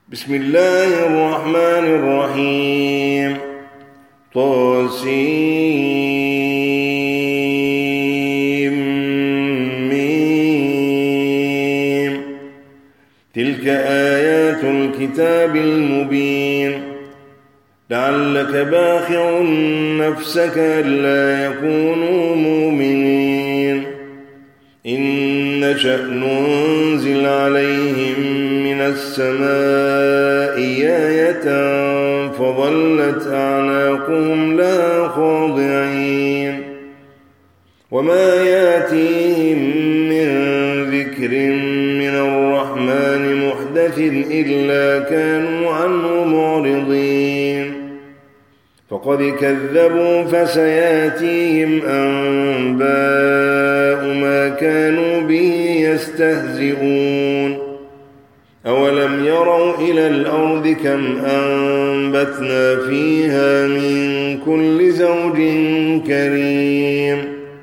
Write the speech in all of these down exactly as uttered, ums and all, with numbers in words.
بسم الله الرحمن الرحيم. طاسيم ميم. تلك آيات الكتاب المبين. لعلك باخع نفسك ألا يكونوا مؤمنين. إن نشأ ننزل عليهم من السماء آية فظلت أعناقهم لها خاضعين. وما ياتيهم من ذكر من الرحمن محدث إلا كانوا عنه معرضين. فقد كذبوا فسياتيهم أنباء ما كانوا به يستهزئون. أولم يروا إلى الأرض كم أنبتنا فيها من كل زوج كريم.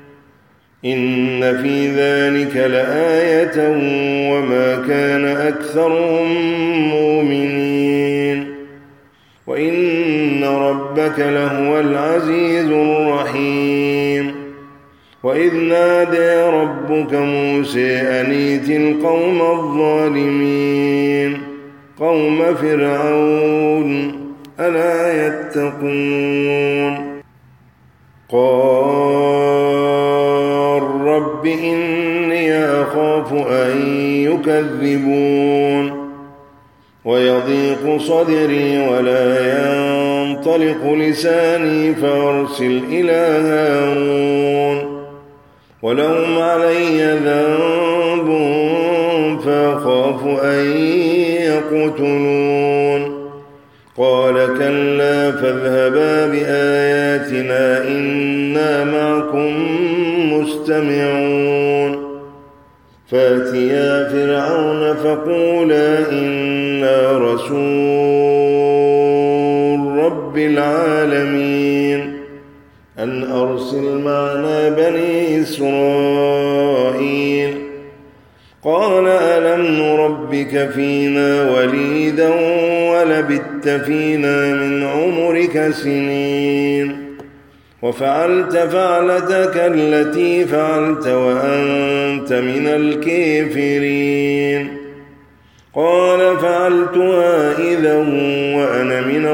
إن في ذلك لآية وما كان أكثرهم مؤمنين. وإن ربك لهو العزيز الرحيم. وإذ نادى ربك موسى أن ائت القوم الظالمين قوم فرعون ألا يتقون. قال رب إني أخاف أن يكذبون ويضيق صدري ولا ينطلق لساني فأرسل إلى هارون ولهم علي ذنب فأخاف أن يقتلون. قال كلا فاذهبا بآياتنا إنا معكم مستمعون. فأتيا فرعون فقولا إنا رسول رب العالمين أن أرسل معنا بني إسرائيل. قال ألم نربك فينا وليدا ولبثت فينا من عمرك سنين وفعلت فعلتك التي فعلت وأنت من الكافرين. قال فعلتها إذا وأنا من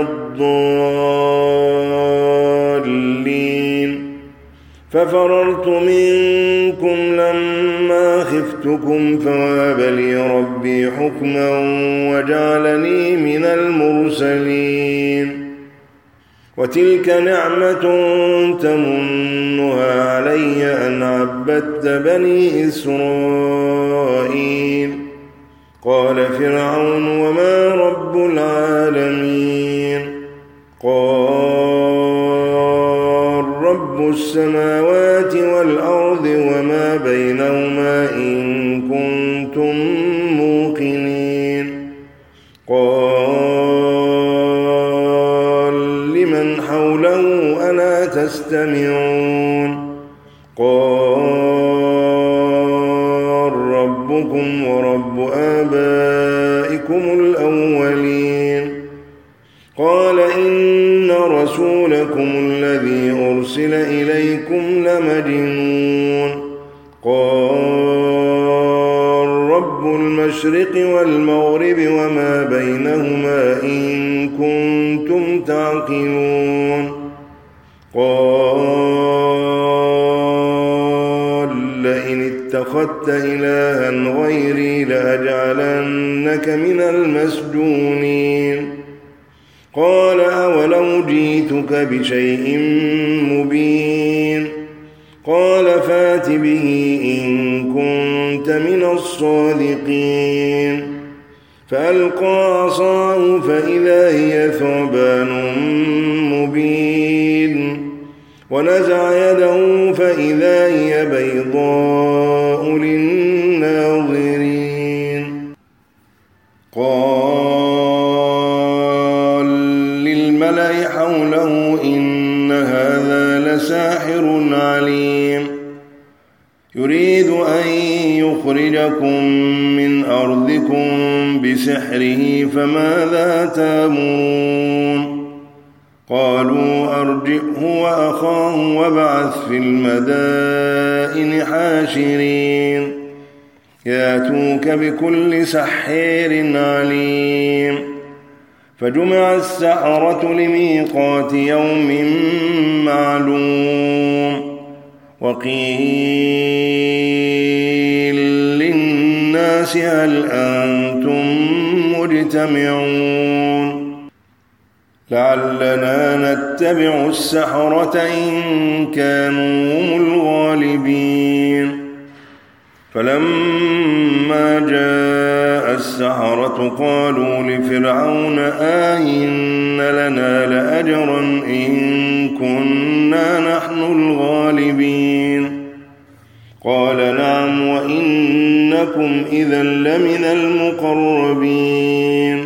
الضالين. ففررت منكم لما خفتكم فوهب لي ربي حكما وجعلني من المرسلين. وتلك نعمة تمنها علي أن عبدت بني إسرائيل. قال فرعون وما رب العالمين. قال رب السماوات والأرض وما بينهما إن كنتم موقنين. قال لمن حوله ألا تستمعون. قال ربكم ورب آبائكم الأولين. قال إن رسولكم الذي أرسل إليكم لمجنون. قال رب المشرق والمغرب وما بينهما إن كنتم تعقلون. قال لئن اتخذت إلها غيري لأجعلنك من المسجونين. قال أولو جئتك بشيء مبين. قال فات به إن كنت من الصادقين. فألقى عصاه فإذا هي ثعبان مبين. ونزع يده فإذا هي بيضاء للناظرين. قال للملأ حوله إن هذا لساحر عليم يريد أن يخرجكم من أرضكم بسحره فماذا تأمرون قالوا أرجئه وأخاه وابعث في المدائن حاشرين ياتوك بكل سحير عليم فجمع السحرة لميقات يوم معلوم وقيل للناس هل أنتم مجتمعون لعلنا نتبع السحرة إن كانوا هم الغالبين فلما جاء السحرة قالوا لفرعون آئن لنا لأجرا إن كنا نحن الغالبين قال نعم وإنكم إذا لمن المقربين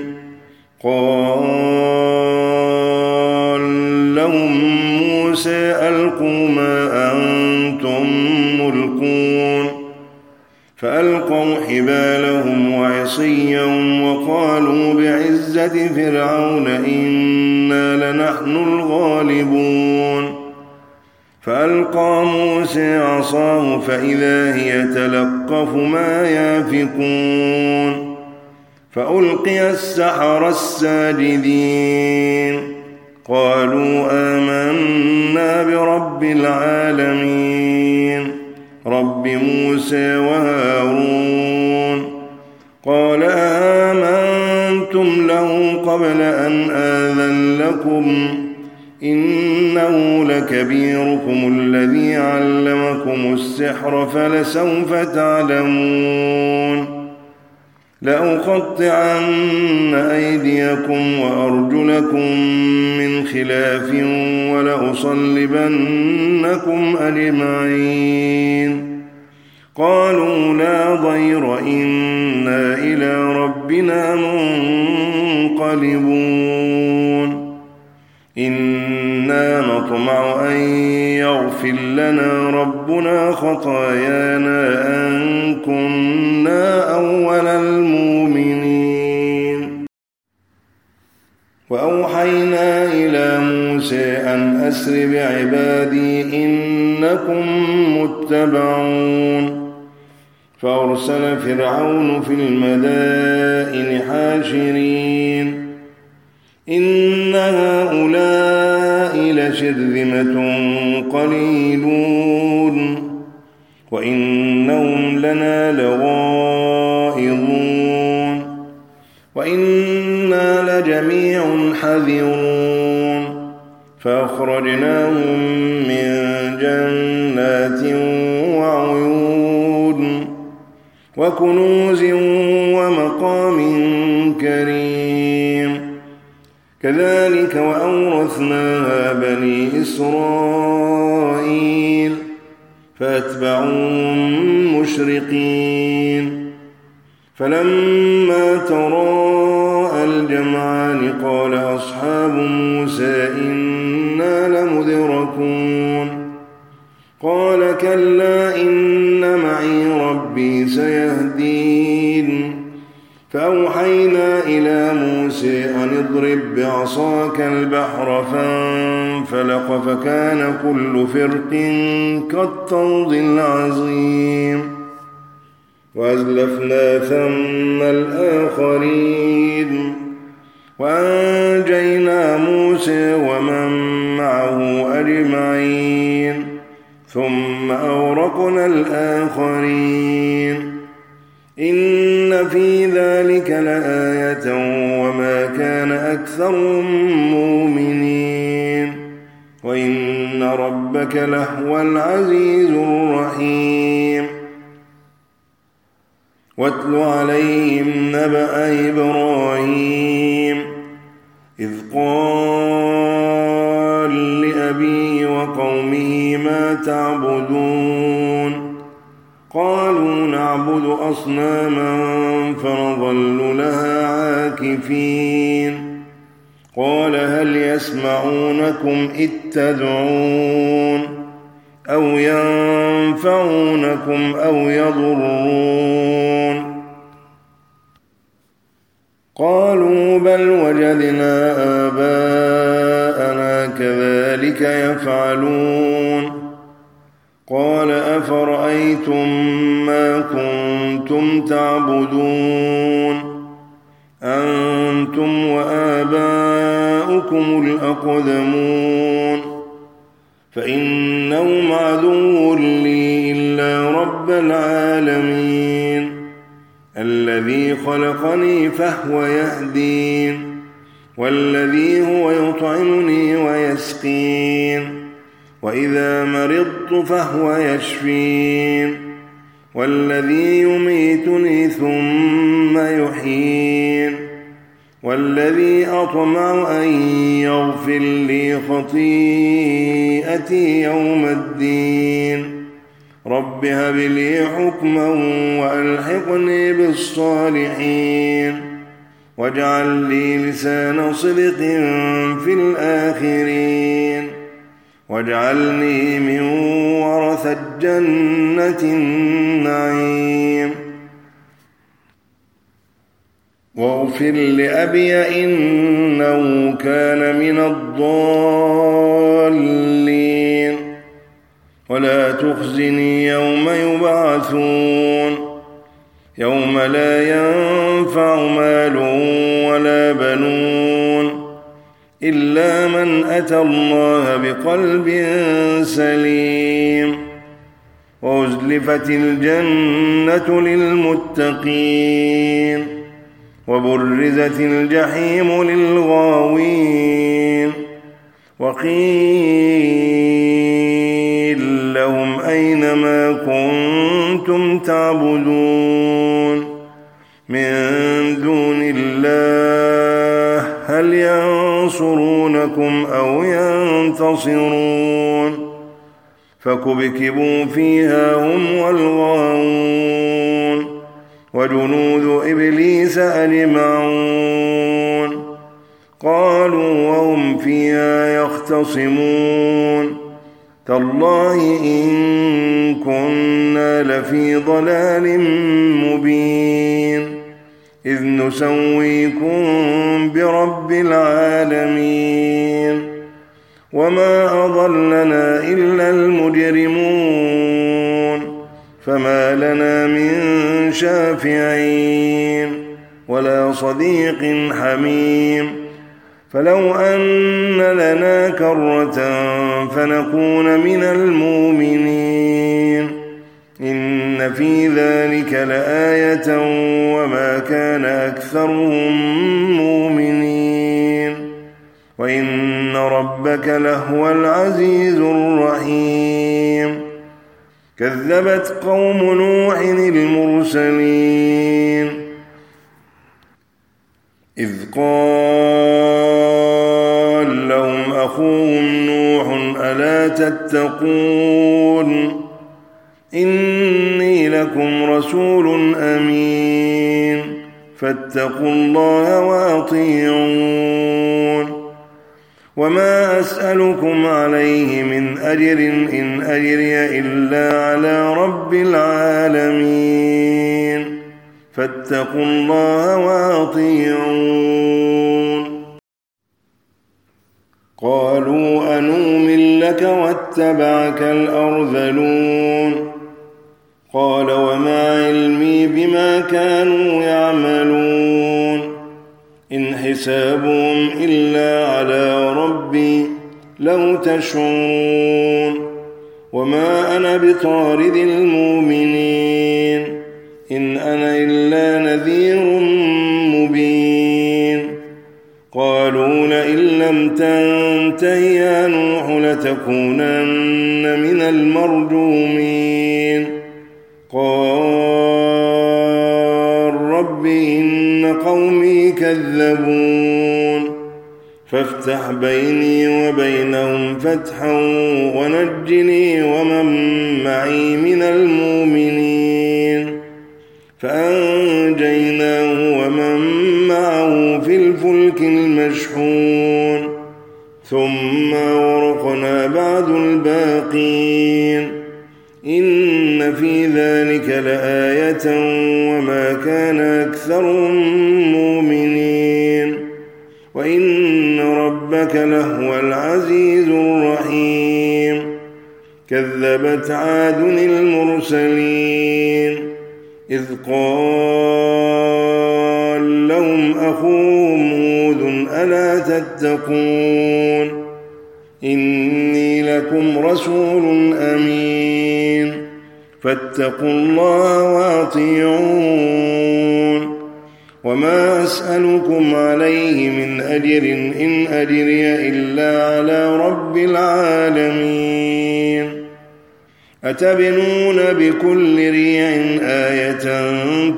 قال لهم موسى ألقوا ما أنتم ملقون فألقوا حبالهم وعصيهم وقالوا بعزة فرعون إنا لنحن الغالبون فألقى موسى عصاه فإذا هي تلقف ما يافكون فألقي السحرة الساجدين قالوا آمنا برب العالمين رب موسى وهارون قال آمنتم له قبل أن آذن لكم إنه لكبيركم الذي علمكم السحر فلسوف تعلمون لأقطعن أيديكم وأرجلكم من خلاف ولأصلبنكم أجمعين قالوا لا ضير إنا إلى ربنا منقلبون إنا نطمع أن يغفر لنا ربنا خطايانا أن كنا أول المؤمنين وأوحينا إلى موسى أن أسر بعبادي إنكم متبعون فأرسل فرعون في المدائن حاشرين إن هؤلاء لشرذمة قليلون وإنهم لنا لغائظون وإنا لجميع حذرون فأخرجناهم من جنات وعيون وكنوز ومقام كريم كذلك وأورثناها بني إسرائيل فأتبعوهم مشرقين فلما تراءى الجمعان قال أصحاب موسى إنا لمدركون قال كلا إن معي ربي سيهدين فأوحينا إلى موسى أن اضرب بعصاك البحر فانفلق فكان كل فرق كالطود العظيم وأزلفنا ثم الآخرين وأنجينا موسى ومن معه أجمعين ثم أغرقنا الآخرين إن في ذلك لآية وما كان أكثرهم مؤمنين وإن ربك لهو العزيز الرحيم واتل عليهم نبأ إبراهيم إذ قال لأبيه وقومه ما تعبدون قالوا نعبد أصناما فنظل لها عاكفين قال هل يسمعونكم إذ تدعون أو ينفعونكم أو يضرون قالوا بل وجدنا آباءنا كذلك يفعلون قال أفرأيتم ما كنتم تعبدون أنتم وآباؤكم الأقدمون فإنهم عدو لي إلا رب العالمين الذي خلقني فهو يهدين والذي هو يطعمني ويسقين وإذا مرضت فهو يشفين والذي يميتني ثم يحيين والذي أطمع أن يغفر لي خطيئتي يوم الدين رب هب لي حكما وألحقني بالصالحين واجعل لي لسان صدق في الآخرين واجعلني من ورثة جنة النعيم واغفر لأبي إنه كان من الضالين ولا تخزني يوم يبعثون يوم لا ينفع مال ولا بنون إلا من أتى الله بقلب سليم وأزلفت الجنة للمتقين وبرزت الجحيم للغاوين وقيل لهم أين ما كنتم تعبدون من دون الله هل ينصرونكم أو ينتصرون فكبكبوا فيها هم والغاوون وجنود إبليس أجمعون قالوا وهم فيها يختصمون تالله إن كنا لفي ضلال مبين إذ نسويكم برب العالمين وما أضلنا إلا المجرمون فما لنا من شافعين ولا صديق حميم فلو أن لنا كرة فنكون من المؤمنين إن في ذلك لآية وما كان أكثرهم مؤمنين وإن ربك لهو العزيز الرحيم كذبت قوم نوح المرسلين إذ قال لهم أخوهم نوح ألا تتقون إني لكم رسول أمين فاتقوا الله وأطيعون وما أسألكم عليه من أجر إن أجري إلا على رب العالمين فاتقوا الله وأطيعون قالوا أنؤمن لك واتبعك الأرذلون قال وما علمي بما كانوا يعملون إن حسابهم إلا على ربي لو تشعرون وما أنا بطارد المؤمنين إن أنا إلا نذير مبين قالوا لئن لم تنته يا نوح لتكونن من المرجومين قال رب إن قومي كذبون فافتح بيني وبينهم فتحا ونجني ومن معي من المؤمنين فأنجيناه ومن معه في الفلك المشحون ثم ورقنا بعد الباقين إن في ذلك لآية وما كان أكثرهم مؤمنين ربك لهو العزيز الرحيم كذبت عاد المرسلين إذ قال لهم أخوهم هود ألا تتقون إني لكم رسول أمين فاتقوا الله وأطيعون وما أسألكم عليه من أجر إن أجري إلا على رب العالمين أتبنون بكل ريع آية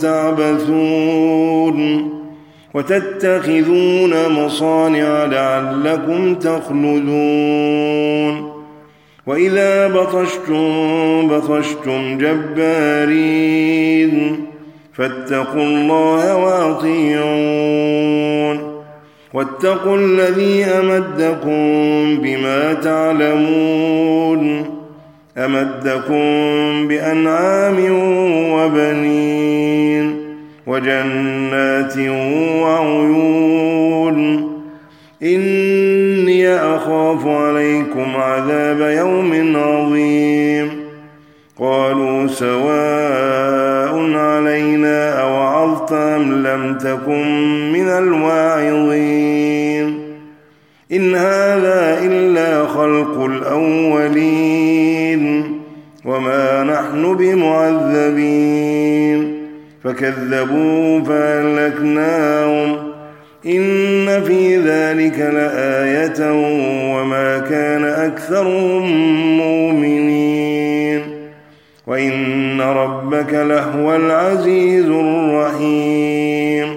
تعبثون وتتخذون مصانع لعلكم تخلدون وإذا بطشتم بطشتم جبارين فاتقوا الله وأطيعون واتقوا الذي أمدكم بما تعلمون أمدكم بأنعام وبنين وجنات وعيون إني أخاف عليكم عذاب يوم عظيم قالوا سواء علينا أوعظت أم لم تكن من الواعظين إن هذا إلا خلق الأولين وما نحن بمعذبين فكذبوا فأهلكناهم إن في ذلك لآية وما كان أكثرهم مؤمنين وإن ربك لهو العزيز الرحيم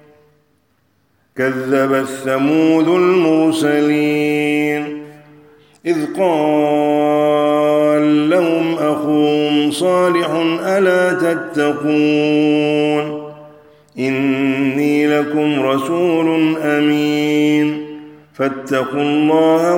كذبت ثمود المرسلين إذ قال لهم أخوهم صالح ألا تتقون إني لكم رسول أمين فاتقوا الله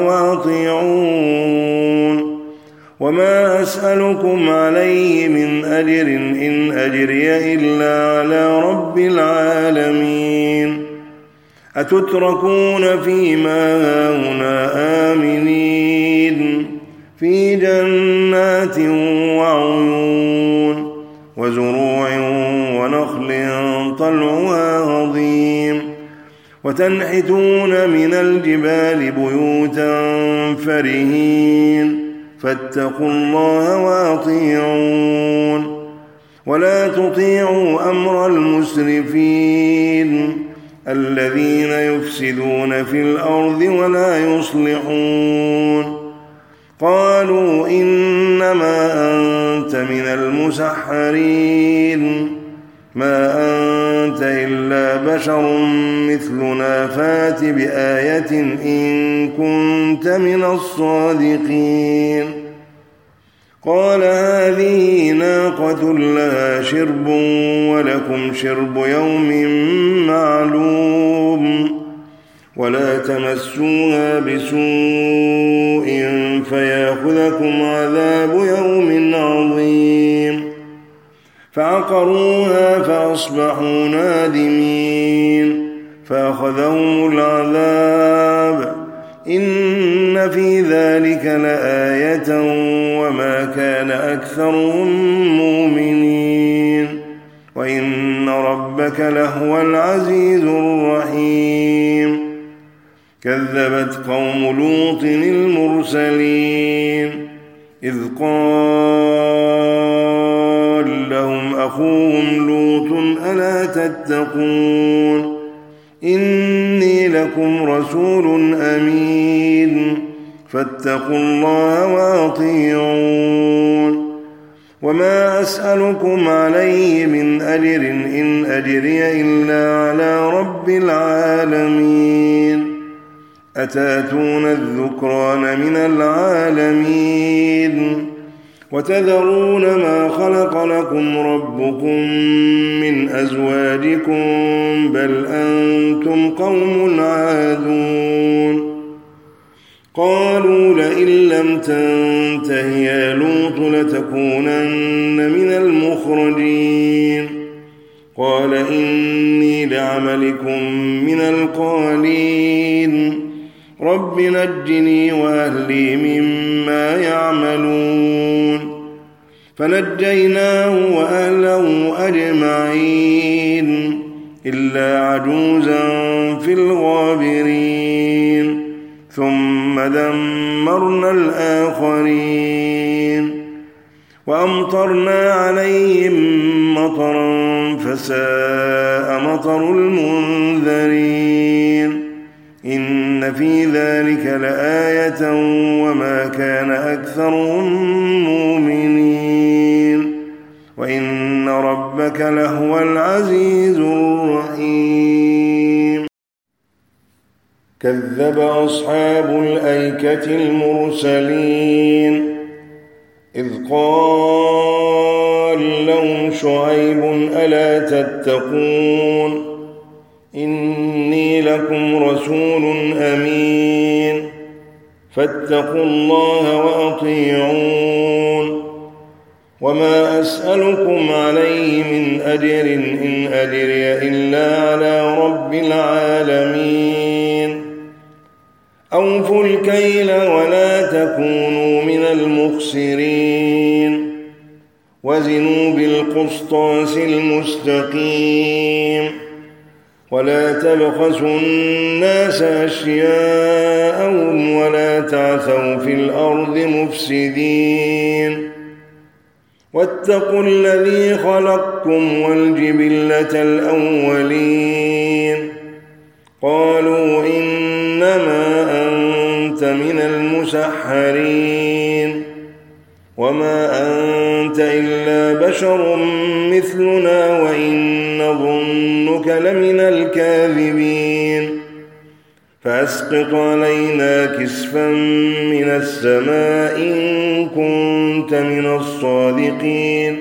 وأطيعون وما أسألكم عليه من أجر إن أجري إلا على رب العالمين أتتركون فيما هاهنا آمنين في جنات وعيون وزروع ونخل طلعها هضيم وتنحتون من الجبال بيوتا فرهين فاتقوا الله وأطيعون ولا تطيعوا أمر المسرفين الذين يفسدون في الأرض ولا يصلحون قالوا إنما أنت من المسحرين ما أنت إلا بشر مثلنا فات بآية إن كنت من الصادقين قال هذه ناقة لها شرب ولكم شرب يوم معلوم ولا تمسوها بسوء فيأخذكم عذاب يوم عظيم فعقروها فأصبحوا نادمين فأخذهم العذاب إن في ذلك لآية وما كان أكثرهم مؤمنين وإن ربك لهو العزيز الرحيم كذبت قوم لوط المرسلين إذ قال لهم أخوهم لوط ألا تتقون إني لكم رسول أمين فاتقوا الله وأطيعون وما أسألكم عليه من أجر إن أجري إلا على رب العالمين أتاتون الذكران من العالمين وتذرون ما خلق لكم ربكم من أزواجكم بل أنتم قوم عادون قالوا لئن لم تنته يا لوط لتكونن من المخرجين قال إني لعملكم من القالين رب نجني وأهلي مما يعملون فنجيناه وأهله أجمعين إلا عجوزا في الغابرين ثم دمرنا الآخرين وأمطرنا عليهم مطرا فساء مطر المنذرين إن في ذلك لآية وما كان أكثرهم مؤمنين وإن ربك لهو العزيز الرحيم كذب أصحاب الأيكة المرسلين إذ قال لهم شعيب ألا تتقون إني لكم رسول أمين فاتقوا الله وأطيعون وما أسألكم عليه من أجر إن أجري إلا على رب العالمين أوفوا الكيل ولا تكونوا من المخسرين وزنوا بالقسطاس المستقيم ولا تبخسوا الناس أشياءهم ولا تعثوا في الأرض مفسدين واتقوا الذي خلقكم والجبلة الأولين قالوا إنما أنت من المسحرين وما أنت إلا بشر مثلنا وإن نظنك لمن الكاذبين فأسقط علينا كسفا من السماء إن كنت من الصادقين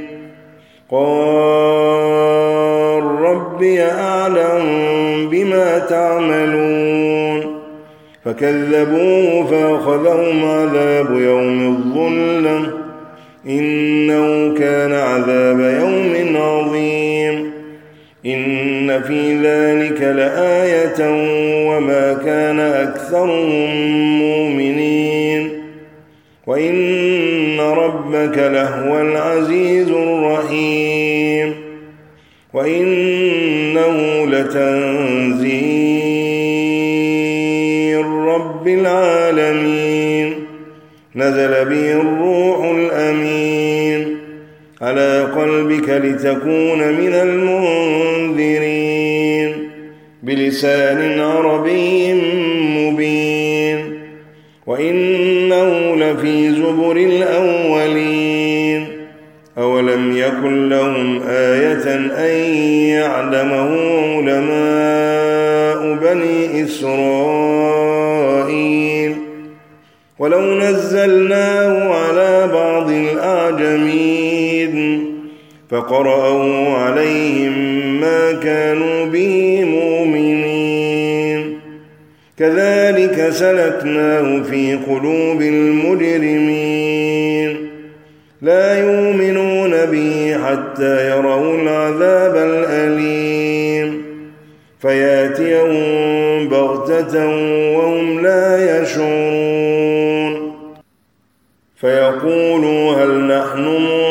قال ربي أعلم بما تعملون فكذبوه فأخذهم عذاب يوم الظلة إنه كان عذاب يوم عظيم إن في ذلك لآية وما كان أكثرهم مؤمنين وإن ربك لهو العزيز الرحيم وإنه لتنزيل رب العالمين نزل به الروح الأمين على قلبك لتكون من المنذرين بلسان عربي مبين وإنه لفي زبر الأولين أولم يكن لهم آية أن يعلمه علماء بني إسرائيل ولو نزلناه على بعض الأعجمين فقرأوا عليهم ما كانوا به مؤمنين كذلك سلكناه في قلوب المجرمين لا يؤمنون به حتى يروا العذاب الأليم فياتيهم بغتة وهم لا يشعرون فيقولوا هل نحن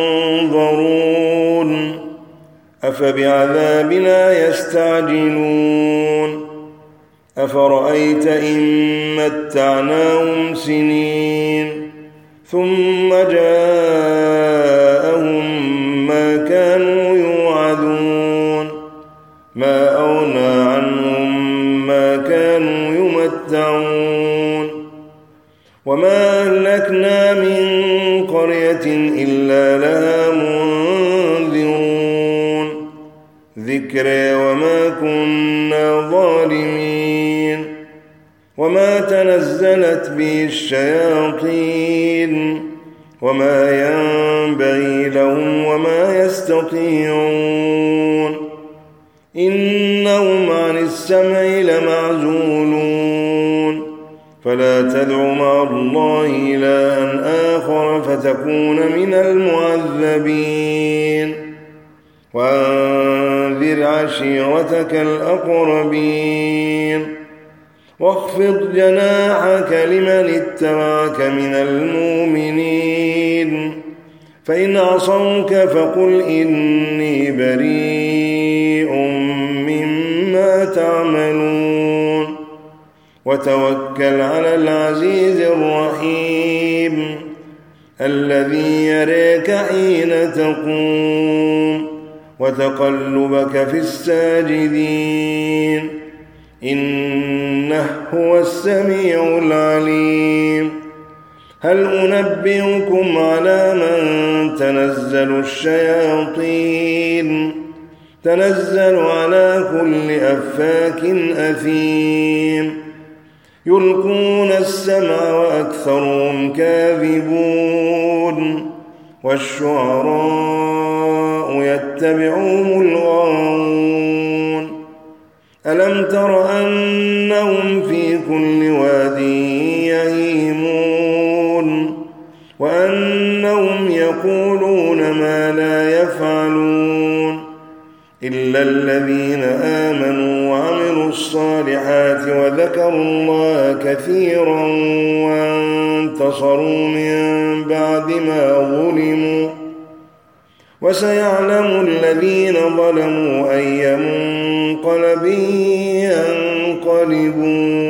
منظرون أفبعذابنا يستعجلون أفرأيت إن متعناهم سنين ثم جاءهم ما كانوا يوعدون ما أغنى عنهم ما كانوا يمتعون وما أهلكنا من قرية إلا لها منذرون ذكرى وما كنا ظالمين وما تنزلت به الشياطين وما ينبغي لهم وما يستطيعون إنهم عن السمع لمعزولون فلا تدع مع الله إلها آخر فتكون من المعذبين وأنذر عشيرتك الأقربين واخفض جناحك لمن اتبعك من المؤمنين فإن عصوك فقل إني بريء مما تعملون وتوكل على العزيز الرحيم الذي يريك حين تقوم وتقلبك في الساجدين إنه هو السميع العليم هل أنبئكم على من تنزل الشياطين تنزل على كل أفاك أثيم يلقون السمع وأكثرهم كاذبون والشعراء يتبعهم الغاوون ألم تر أنهم في كل واد يهيمون وأنهم يقولون ما لا يفعلون إلا الذين آمنوا وعملوا الصالحات وذكروا الله كثيرا وانتصروا من بعد ما ظلموا وسيعلم الذين ظلموا أي منقلب ينقلبون.